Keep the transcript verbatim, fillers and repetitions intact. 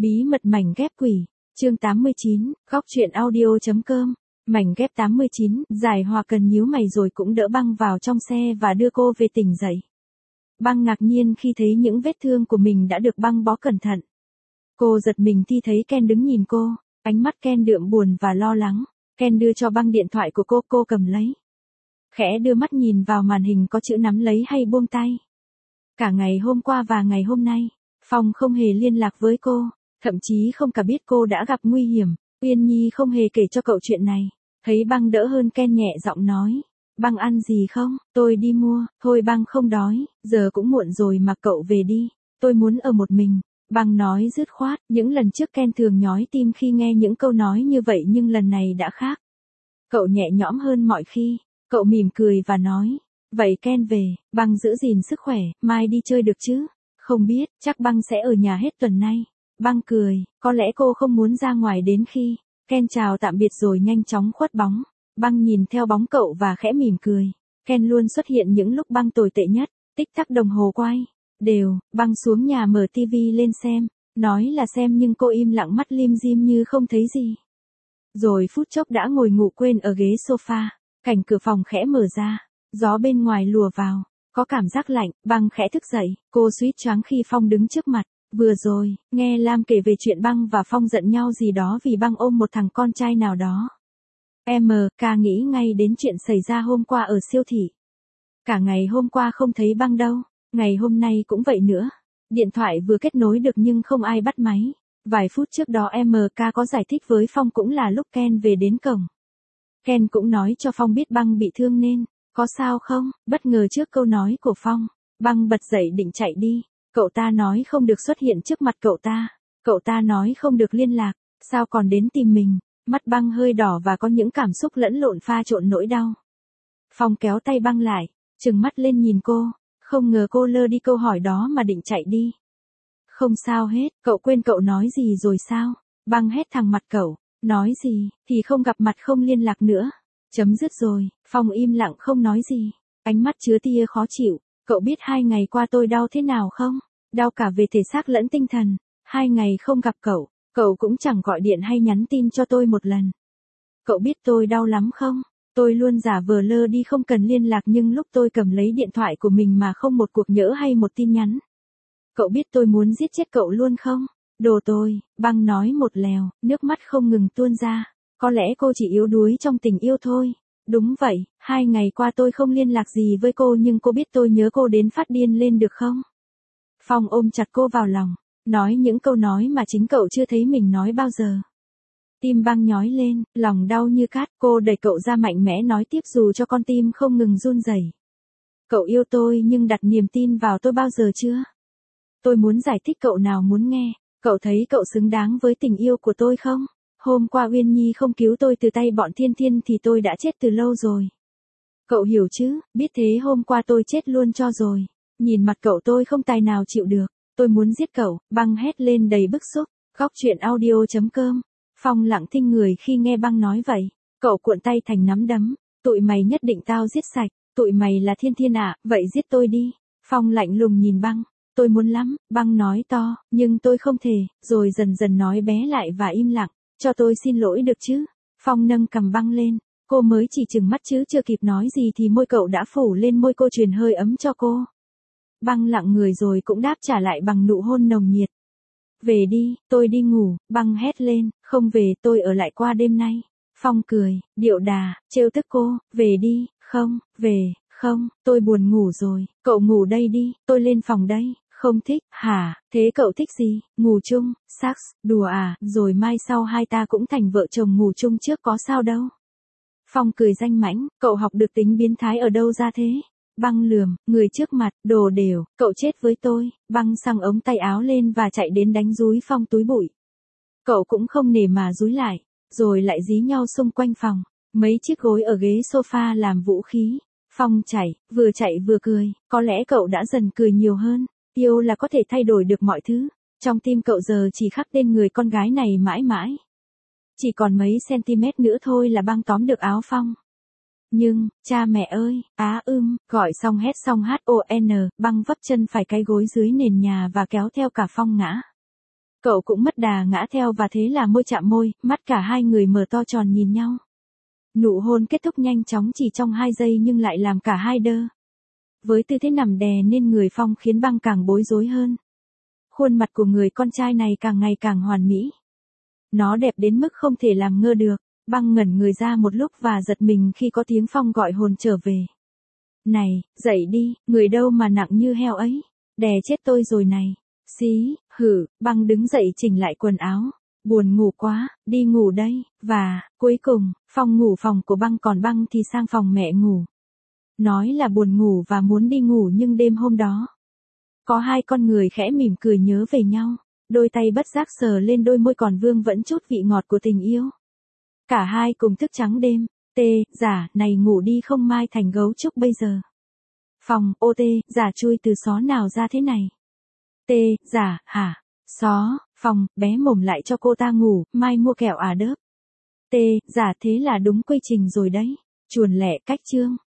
Bí mật mảnh ghép quỷ, chương tám mươi chín, góc truyện audio.com, mảnh ghép tám mươi chín, Giải Hòa cần nhíu mày rồi cũng đỡ Băng vào trong xe và đưa cô về tỉnh dậy. Băng ngạc nhiên khi thấy những vết thương của mình đã được băng bó cẩn thận. Cô giật mình khi thấy Ken đứng nhìn cô, ánh mắt Ken đượm buồn và lo lắng. Ken đưa cho Băng điện thoại của cô, cô cầm lấy. Khẽ đưa mắt nhìn vào màn hình có chữ nắm lấy hay buông tay. Cả ngày hôm qua và ngày hôm nay, Phong không hề liên lạc với cô, thậm chí không cả biết cô đã gặp nguy hiểm. Uyên Nhi không hề kể cho cậu chuyện này. Thấy Băng đỡ hơn, Ken nhẹ giọng nói, Băng ăn gì không, tôi đi mua. Thôi Băng không đói, giờ cũng muộn rồi mà cậu về đi, tôi muốn ở một mình. Băng nói dứt khoát. Những lần trước Ken thường nhói tim khi nghe những câu nói như vậy nhưng lần này đã khác. Cậu nhẹ nhõm hơn mọi khi. Cậu mỉm cười và nói, vậy Ken về, Băng giữ gìn sức khỏe, mai đi chơi được chứ? Không biết, chắc Băng sẽ ở nhà hết tuần nay. Băng cười, có lẽ cô không muốn ra ngoài đến khi. Ken chào tạm biệt rồi nhanh chóng khuất bóng. Băng nhìn theo bóng cậu và khẽ mỉm cười. Ken luôn xuất hiện những lúc Băng tồi tệ nhất. Tích tắc đồng hồ quay. Đều, Băng xuống nhà mở tivi lên xem. Nói là xem nhưng cô im lặng, mắt lim dim như không thấy gì. Rồi phút chốc đã ngồi ngủ quên ở ghế sofa. Cảnh cửa phòng khẽ mở ra. Gió bên ngoài lùa vào. Có cảm giác lạnh. Băng khẽ thức dậy. Cô suýt choáng khi Phong đứng trước mặt. Vừa rồi, nghe Lam kể về chuyện Băng và Phong giận nhau gì đó vì Băng ôm một thằng con trai nào đó. em ca nghĩ ngay đến chuyện xảy ra hôm qua ở siêu thị. Cả ngày hôm qua không thấy Băng đâu. Ngày hôm nay cũng vậy nữa. Điện thoại vừa kết nối được nhưng không ai bắt máy. Vài phút trước đó em ca có giải thích với Phong cũng là lúc Ken về đến cổng. Ken cũng nói cho Phong biết Băng bị thương nên, có sao không? Bất ngờ trước câu nói của Phong, Băng bật dậy định chạy đi. Cậu ta nói không được xuất hiện trước mặt cậu ta. Cậu ta nói không được liên lạc, sao còn đến tìm mình. Mắt Băng hơi đỏ và có những cảm xúc lẫn lộn pha trộn nỗi đau. Phong kéo tay Băng lại, trừng mắt lên nhìn cô. Không ngờ cô lơ đi câu hỏi đó mà định chạy đi. Không sao hết, cậu quên cậu nói gì rồi sao? Băng hét thẳng mặt cậu, nói gì, thì không gặp mặt không liên lạc nữa. Chấm dứt rồi. Phong im lặng không nói gì. Ánh mắt chứa tia khó chịu. Cậu biết hai ngày qua tôi đau thế nào không? Đau cả về thể xác lẫn tinh thần. Hai ngày không gặp cậu, cậu cũng chẳng gọi điện hay nhắn tin cho tôi một lần. Cậu biết tôi đau lắm không? Tôi luôn giả vờ lơ đi không cần liên lạc nhưng lúc tôi cầm lấy điện thoại của mình mà không một cuộc nhỡ hay một tin nhắn. Cậu biết tôi muốn giết chết cậu luôn không? Đồ tôi, Băng nói một lèo, nước mắt không ngừng tuôn ra. Có lẽ cô chỉ yếu đuối trong tình yêu thôi. Đúng vậy, hai ngày qua tôi không liên lạc gì với cô nhưng cô biết tôi nhớ cô đến phát điên lên được không? Phong ôm chặt cô vào lòng, nói những câu nói mà chính cậu chưa thấy mình nói bao giờ. Tim Băng nhói lên, lòng đau như cát, cô đẩy cậu ra mạnh mẽ nói tiếp dù cho con tim không ngừng run rẩy. Cậu yêu tôi nhưng đặt niềm tin vào tôi bao giờ chưa? Tôi muốn giải thích cậu nào muốn nghe, cậu thấy cậu xứng đáng với tình yêu của tôi không? Hôm qua Uyên Nhi không cứu tôi từ tay bọn Thiên Thiên thì tôi đã chết từ lâu rồi. Cậu hiểu chứ, biết thế hôm qua tôi chết luôn cho rồi. Nhìn mặt cậu tôi không tài nào chịu được, tôi muốn giết cậu. Băng hét lên đầy bức xúc. Góc truyện audio.com. Phong lặng thinh người khi nghe Băng nói vậy. Cậu cuộn tay thành nắm đấm. Tụi mày nhất định tao giết sạch. Tụi mày là Thiên Thiên à, vậy giết tôi đi. Phong lạnh lùng nhìn Băng. Tôi muốn lắm, Băng nói to, nhưng tôi không thể, rồi dần dần nói bé lại và im lặng. Cho tôi xin lỗi được chứ? Phong nâng cằm Băng lên. Cô mới chỉ chừng mắt chứ chưa kịp nói gì thì môi cậu đã phủ lên môi cô truyền hơi ấm cho cô. Băng lặng người rồi cũng đáp trả lại bằng nụ hôn nồng nhiệt. Về đi, tôi đi ngủ. Băng hét lên, không về, tôi ở lại qua đêm nay. Phong cười, điệu đà, trêu tức cô, về đi, không, về, không, tôi buồn ngủ rồi, cậu ngủ đây đi, tôi lên phòng đây. Không thích, hả, thế cậu thích gì, ngủ chung, sex, đùa à, rồi mai sau hai ta cũng thành vợ chồng ngủ chung trước có sao đâu. Phong cười danh mãnh, cậu học được tính biến thái ở đâu ra thế? Băng lườm, người trước mặt, đồ đều, cậu chết với tôi. Băng xăng ống tay áo lên và chạy đến đánh dúi Phong túi bụi. Cậu cũng không nể mà dúi lại, rồi lại dí nhau xung quanh phòng. Mấy chiếc gối ở ghế sofa làm vũ khí. Phong chạy, vừa chạy vừa cười, có lẽ cậu đã dần cười nhiều hơn. Yêu là có thể thay đổi được mọi thứ. Trong tim cậu giờ chỉ khắc tên người con gái này mãi mãi. Chỉ còn mấy cm nữa thôi là Băng tóm được áo Phong. Nhưng, cha mẹ ơi, á ưm, gọi xong hét xong hát o en, Băng vấp chân phải cái gối dưới nền nhà và kéo theo cả Phong ngã. Cậu cũng mất đà ngã theo và thế là môi chạm môi, mắt cả hai người mở to tròn nhìn nhau. Nụ hôn kết thúc nhanh chóng chỉ trong hai giây nhưng lại làm cả hai đơ. Với tư thế nằm đè nên người Phong khiến Băng càng bối rối hơn. Khuôn mặt của người con trai này càng ngày càng hoàn mỹ. Nó đẹp đến mức không thể làm ngơ được. Băng ngẩn người ra một lúc và giật mình khi có tiếng Phong gọi hồn trở về. Này, dậy đi, người đâu mà nặng như heo ấy. Đè chết tôi rồi này. Xí, hử, Băng đứng dậy chỉnh lại quần áo. Buồn ngủ quá, đi ngủ đây. Và, cuối cùng, Phong ngủ phòng của Băng còn Băng thì sang phòng mẹ ngủ. Nói là buồn ngủ và muốn đi ngủ nhưng đêm hôm đó. Có hai con người khẽ mỉm cười nhớ về nhau. Đôi tay bất giác sờ lên đôi môi còn vương vẫn chút vị ngọt của tình yêu. Cả hai cùng thức trắng đêm. Tê, giả, này ngủ đi không mai thành gấu trúc bây giờ. Phòng, ô tê, giả chui từ xó nào ra thế này. Tê, giả, hả? Xó, Phòng, bé mồm lại cho cô ta ngủ, mai mua kẹo à đớp. Tê, giả thế là đúng quy trình rồi đấy. Chuồn lẹ cách chương.